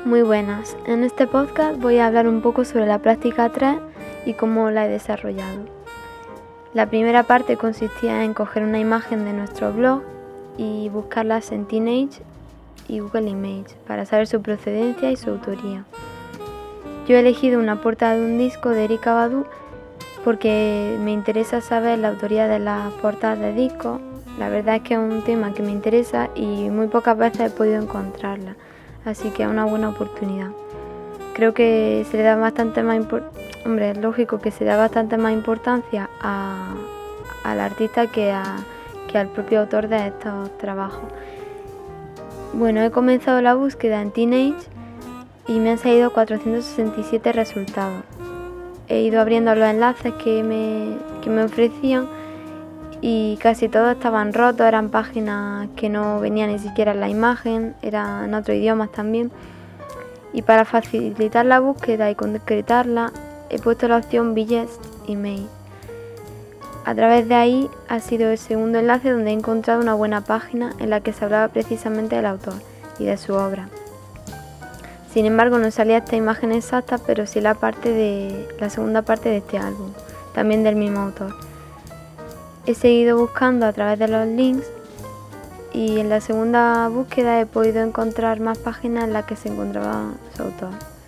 Muy buenas, en este podcast voy a hablar un poco sobre la práctica 3 y cómo la he desarrollado. La primera parte consistía en coger una imagen de nuestro blog y buscarlas en Teenage y Google Images para saber su procedencia y su autoría. Yo he elegido una portada de un disco de Erykah Badu porque me interesa saber la autoría de las portadas de discos. La verdad es que es un tema que me interesa y muy pocas veces he podido encontrarla, así que es una buena oportunidad. Creo que se le da bastante más es lógico que se da bastante más importancia al artista que al propio autor de estos trabajos. Bueno, he comenzado la búsqueda en Teenage y me han salido 467 resultados. He ido abriendo los enlaces que me ofrecían y casi todos estaban rotos, eran páginas que no venían ni siquiera en la imagen, eran en otros idiomas también. Y para facilitar la búsqueda y concretarla, he puesto la opción Biggest Email. A través de ahí ha sido el segundo enlace donde he encontrado una buena página en la que se hablaba precisamente del autor y de su obra. Sin embargo, no salía esta imagen exacta, pero sí la segunda parte de este álbum, también del mismo autor. He seguido buscando a través de los links y en la segunda búsqueda he podido encontrar más páginas en las que se encontraba su autor.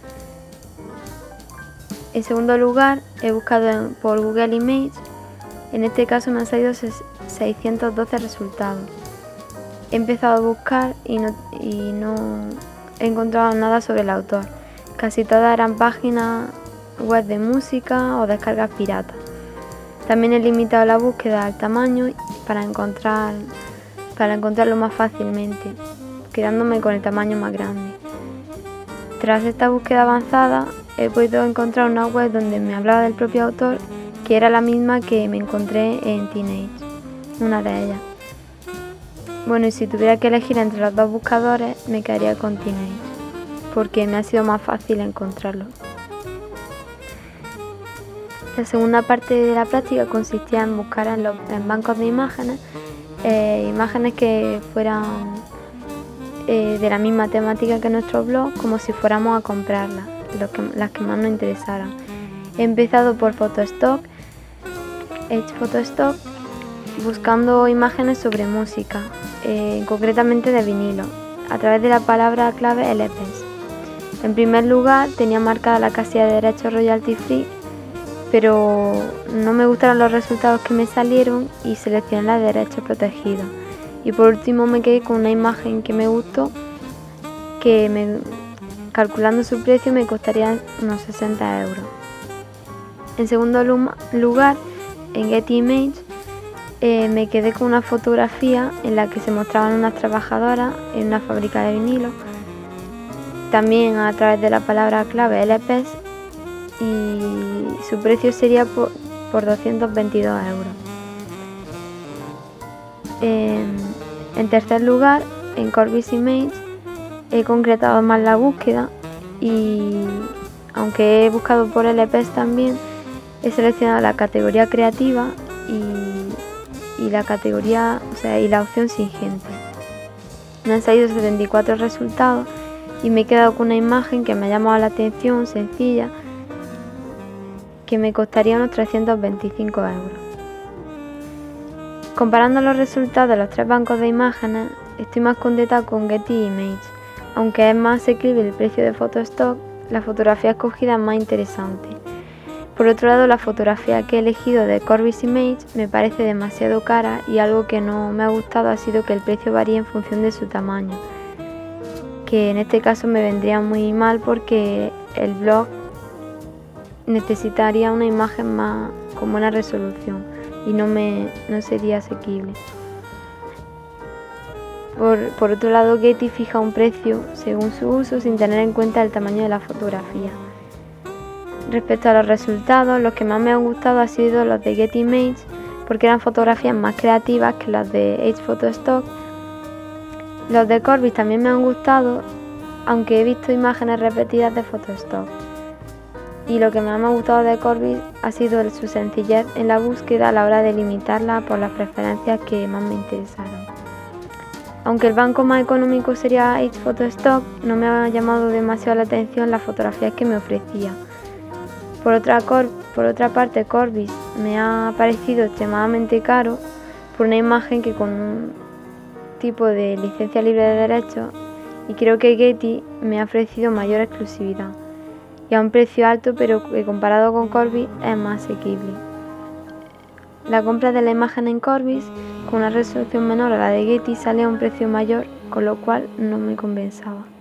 En segundo lugar, he buscado por Google Images. En este caso me han salido 612 resultados. He empezado a buscar y no he encontrado nada sobre el autor. Casi todas eran páginas web de música o descargas piratas. También he limitado la búsqueda al tamaño para encontrarlo más fácilmente, quedándome con el tamaño más grande. Tras esta búsqueda avanzada, he podido encontrar una web donde me hablaba del propio autor, que era la misma que me encontré en Teenage, una de ellas. Bueno, y si tuviera que elegir entre los dos buscadores, me quedaría con Teenage, porque me ha sido más fácil encontrarlo. La segunda parte de la práctica consistía en buscar en bancos de imágenes, imágenes que fueran de la misma temática que nuestro blog, como si fuéramos a comprarlas, las que más nos interesaran. He empezado por Photostock, Photostock, buscando imágenes sobre música, concretamente de vinilo, a través de la palabra clave LPs. En primer lugar tenía marcada la casilla de derechos royalty free, pero no me gustaron los resultados que me salieron y seleccioné la de derechos protegidos. Y por último me quedé con una imagen que me gustó, calculando su precio me costaría unos 60 euros. En segundo lugar, en Getty Images, me quedé con una fotografía en la que se mostraban unas trabajadoras en una fábrica de vinilo, también a través de la palabra clave LPs, y su precio sería por 222 euros. En tercer lugar, en Corbis Images, he concretado más la búsqueda y, aunque he buscado por LPs también, he seleccionado la categoría creativa y la categoría, y la opción sin gente. Me han salido 74 resultados y me he quedado con una imagen que me ha llamado la atención, sencilla, que me costaría unos 325 euros. Comparando los resultados de los tres bancos de imágenes, estoy más contenta con Getty Images. Aunque es más asequible el precio de Photostock, la fotografía escogida es más interesante. Por otro lado, la fotografía que he elegido de Corbis Images me parece demasiado cara y algo que no me ha gustado ha sido que el precio varía en función de su tamaño, que en este caso me vendría muy mal porque el blog necesitaría una imagen con buena resolución y no sería asequible. Por otro lado, Getty fija un precio según su uso sin tener en cuenta el tamaño de la fotografía. Respecto a los resultados, los que más me han gustado han sido los de Getty Images porque eran fotografías más creativas que las de Photostock. Los de Corbis también me han gustado, aunque he visto imágenes repetidas de Photostock. Y lo que más me ha gustado de Corbis ha sido su sencillez en la búsqueda a la hora de limitarla por las preferencias que más me interesaron. Aunque el banco más económico sería It's Photostock, no me ha llamado demasiado la atención las fotografías que me ofrecía. Por otra parte, Corbis me ha parecido extremadamente caro por una imagen que con un tipo de licencia libre de derechos, y creo que Getty me ha ofrecido mayor exclusividad y a un precio alto, pero que comparado con Corbis es más asequible. La compra de la imagen en Corbis con una resolución menor a la de Getty sale a un precio mayor, con lo cual no me compensaba.